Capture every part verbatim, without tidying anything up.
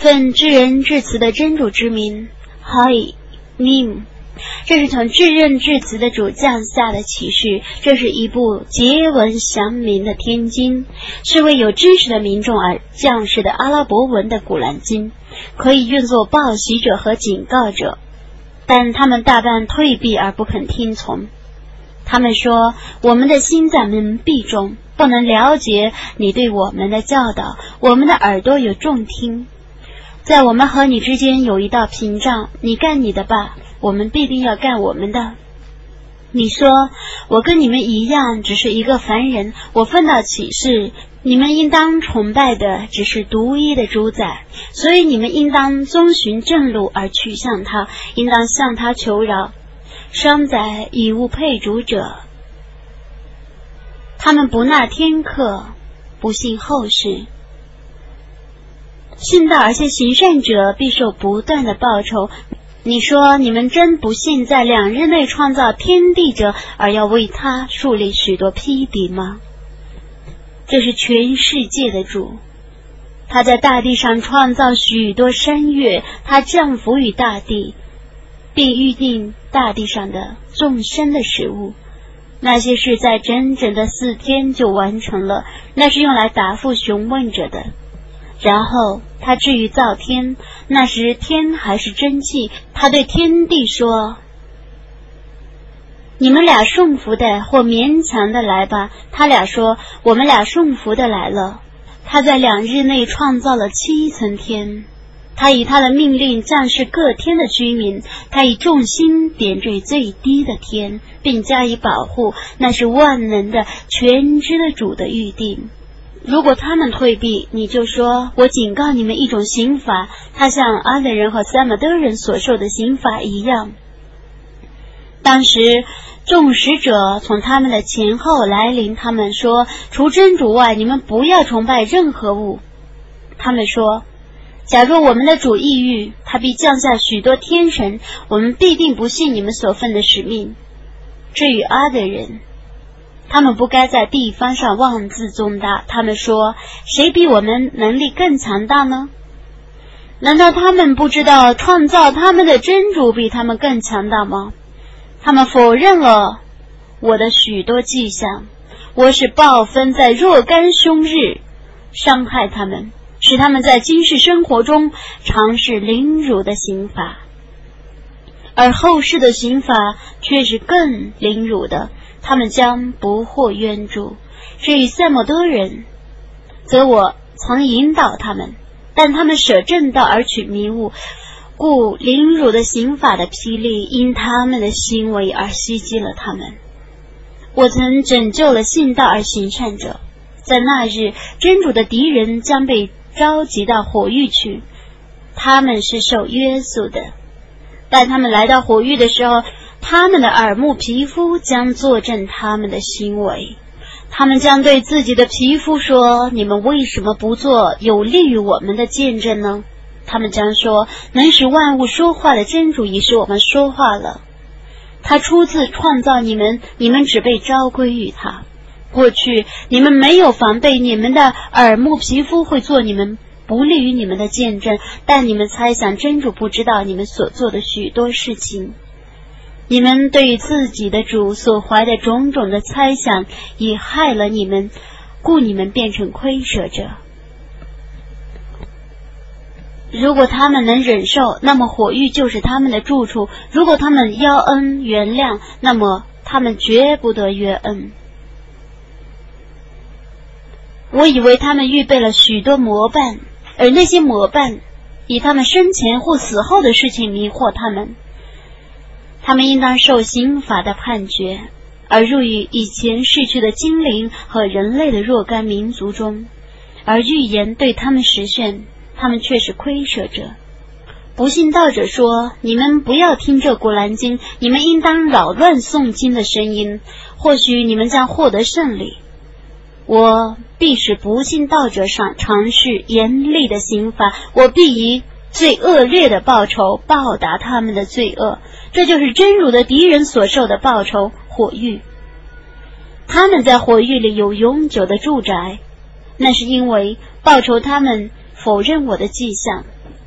奉至仁至慈的真主之名 Hai Mim， 这是从至仁至慈的主降下的启示，这是一部结文详明的天经，是为有知识的民众而降世的阿拉伯文的古兰经，可以用作报喜者和警告者，但他们大半退避而不肯听从。他们说，我们的心在蒙蔽中，不能了解你对我们的教导，我们的耳朵有重听，在我们和你之间有一道屏障，你干你的吧，我们必定要干我们的。你说，我跟你们一样，只是一个凡人，我分到启示，你们应当崇拜的只是独一的主宰，所以你们应当遵循正路而去向他，应当向他求饶。商宰以物配主者，他们不纳天课，不信后世。信道而且行善者必受不断的报酬。你说，你们真不信在两日内创造天地者，而要为他树立许多匹敌吗？这是全世界的主，他在大地上创造许多山岳，他降福于大地，并预定大地上的众生的食物，那些事在整整的四天就完成了，那是用来答复询问者的。然后他至于造天，那时天还是真气，他对天地说，你们俩顺服的或勉强的来吧。他俩说，我们俩顺服的来了。他在两日内创造了七层天，他以他的命令降示各天的居民，他以众星点缀最低的天，并加以保护，那是万能的全知的主的预定。如果他们退避，你就说，我警告你们一种刑罚，它像阿德人和撒马德人所受的刑罚一样。当时众使者从他们的前后来临，他们说，除真主外，你们不要崇拜任何物。他们说，假若我们的主抑郁，他必降下许多天神，我们必定不信你们所分的使命。至于阿德人，他们不该在地方上妄自重大，他们说，谁比我们能力更强大呢？难道他们不知道创造他们的真主比他们更强大吗？他们否认了我的许多迹象，我使暴风在若干凶日伤害他们，使他们在今世生活中尝试凌辱的刑罚，而后世的刑罚却是更凌辱的，他们将不获援助。至于撒摩德人，则我曾引导他们，但他们舍正道而取迷雾，故凌辱的刑法的霹雳因他们的行为而袭击了他们。我曾拯救了信道而行善者，在那日真主的敌人将被召集到火狱去，他们是受约束的，但他们来到火狱的时候，他们的耳目皮肤将作证他们的行为，他们将对自己的皮肤说，你们为什么不做有利于我们的见证呢？他们将说，能使万物说话的真主已使我们说话了，他初次创造你们，你们只被召归于他。过去你们没有防备，你们的耳目皮肤会做你们不利于你们的见证，但你们猜想真主不知道你们所做的许多事情。你们对于自己的主所怀的种种的猜想已害了你们，故你们变成亏舍者。如果他们能忍受，那么火狱就是他们的住处；如果他们邀恩原谅，那么他们绝不得约恩。我以为他们预备了许多模办，而那些模办以他们生前或死后的事情迷惑他们。他们应当受刑法的判决，而入于以前逝去的精灵和人类的若干民族中，而预言对他们实现，他们却是亏舍者。不信道者说，你们不要听这古兰经，你们应当扰乱诵经的声音，或许你们将获得胜利。我必使不信道者上尝试严厉的刑罚，我必以最恶劣的报酬报答他们的罪恶，这就是真主的敌人所受的报酬，火狱。他们在火狱里有永久的住宅，那是因为报酬他们否认我的迹象，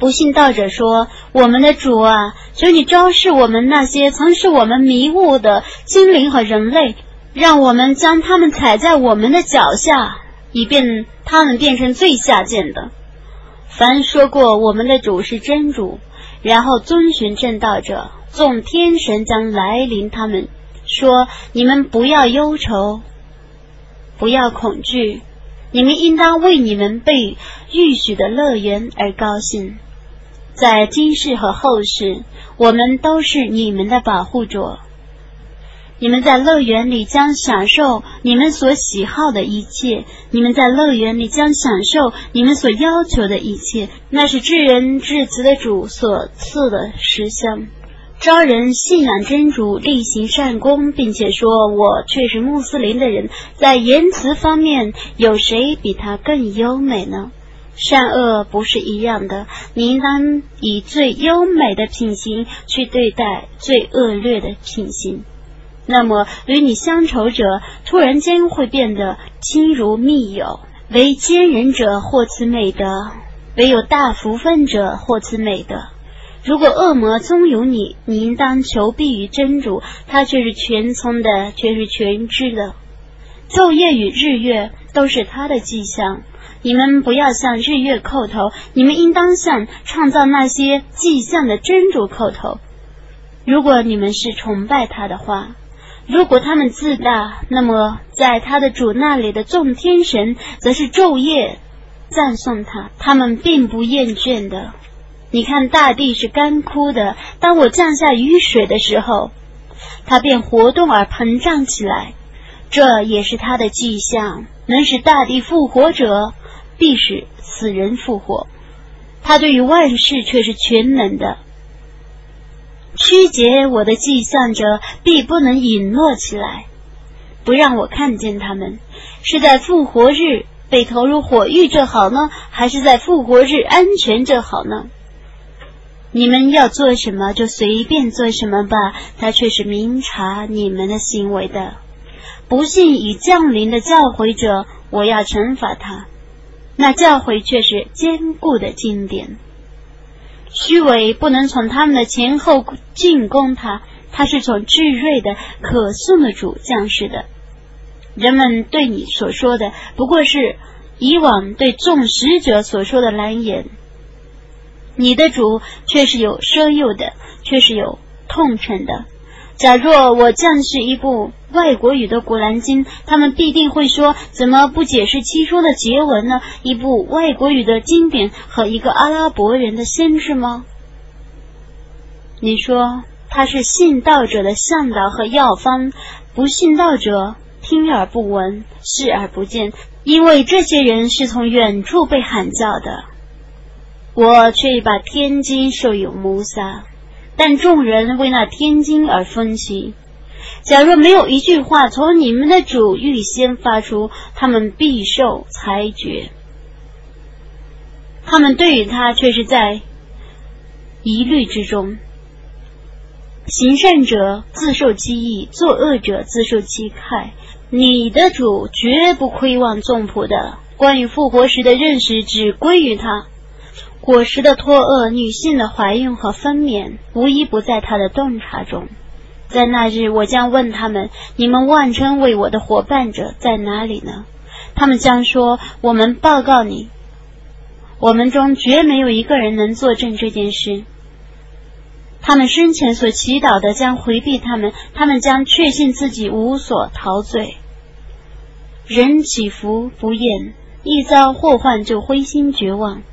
不信道者说，我们的主啊，求你昭示我们那些曾使我们迷雾的精灵和人类，让我们将他们踩在我们的脚下，以便他们变成最下贱的。凡说过我们的主是真主，然后遵循正道者，众天神将来临他们，说，你们不要忧愁，不要恐惧，你们应当为你们被预许的乐园而高兴。在今世和后世，我们都是你们的保护者。你们在乐园里将享受你们所喜好的一切，你们在乐园里将享受你们所要求的一切，那是至仁至慈的主所赐的实相。招人信仰真主，力行善功，并且说我却是穆斯林的人，在言辞方面有谁比他更优美呢？善恶不是一样的，你应当以最优美的品行去对待最恶劣的品行。那么与你相仇者突然间会变得亲如密友，为奸人者获此美德，唯有大福分者获此美德。如果恶魔纵有你，你应当求避于真主，他却是全聪的，却是全知的。昼夜与日月都是他的迹象，你们不要向日月叩头，你们应当向创造那些迹象的真主叩头。如果你们是崇拜他的话，如果他们自大，那么在他的主那里的众天神则是昼夜赞颂他，他们并不厌倦的。你看大地是干枯的，当我降下雨水的时候，它便活动而膨胀起来，这也是他的迹象。能使大地复活者，必使死人复活。他对于万事却是全能的。曲解我的迹象者，必不能隐落起来，不让我看见他们。是在复活日被投入火狱这好呢，还是在复活日安全这好呢？你们要做什么就随便做什么吧，他却是明察你们的行为的。不信已降临的教诲者，我要惩罚他，那教诲却是坚固的经典。虚伪不能从他们的前后进攻他，他是从至睿的可颂的主降世的。人们对你所说的不过是以往对众使者所说的蓝言，你的主却是有奢诱的，却是有痛陈的。假若我降世一部外国语的古兰经，他们必定会说，怎么不解释其中的结文呢？一部外国语的经典和一个阿拉伯人的先知吗？你说他是信道者的向导和药方，不信道者听而不闻，视而不见，因为这些人是从远处被喊叫的。我却把天经授予摩萨，但众人为那天经而分歧。假若没有一句话从你们的主预先发出，他们必受裁决。他们对于他却是在疑虑之中。行善者自受其益，作恶者自受其害。你的主绝不亏望众仆的，关于复活时的认识只归于他。果实的脱厄，女性的怀孕和分娩，无一不在他的洞察中。在那日，我将问他们，你们妄称为我的伙伴者在哪里呢？他们将说，我们报告你，我们中绝没有一个人能作证这件事。他们生前所祈祷的将回避他们，他们将确信自己无所陶醉。人起伏不厌，一遭祸患就灰心绝望。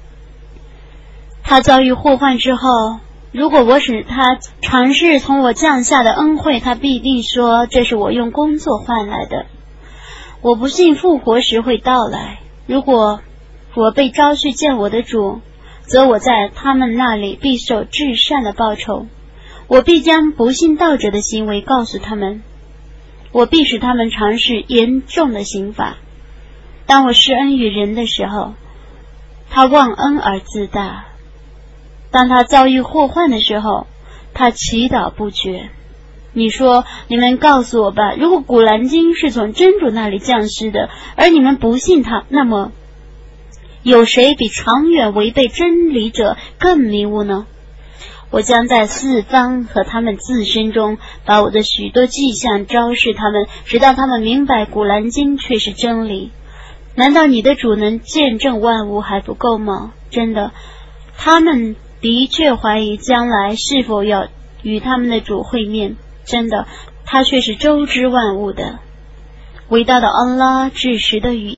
他遭遇祸患之后，如果我使他尝试从我降下的恩惠，他必定说，这是我用工作换来的。我不信复活时会到来。如果我被招去见我的主，则我在他们那里必受至善的报酬。我必将不信道者的行为告诉他们，我必使他们尝试严重的刑罚。当我施恩于人的时候，他忘恩而自大；当他遭遇祸患的时候，他祈祷不绝。你说，你们告诉我吧，如果古兰经是从真主那里降世的，而你们不信他，那么有谁比长远违背真理者更迷雾呢？我将在四方和他们自身中把我的许多迹象昭示他们，直到他们明白古兰经却是真理。难道你的主能见证万物还不够吗？真的，他们的确怀疑将来是否要与他们的主会面。真的，他却是周知万物的。伟大的安拉至实的语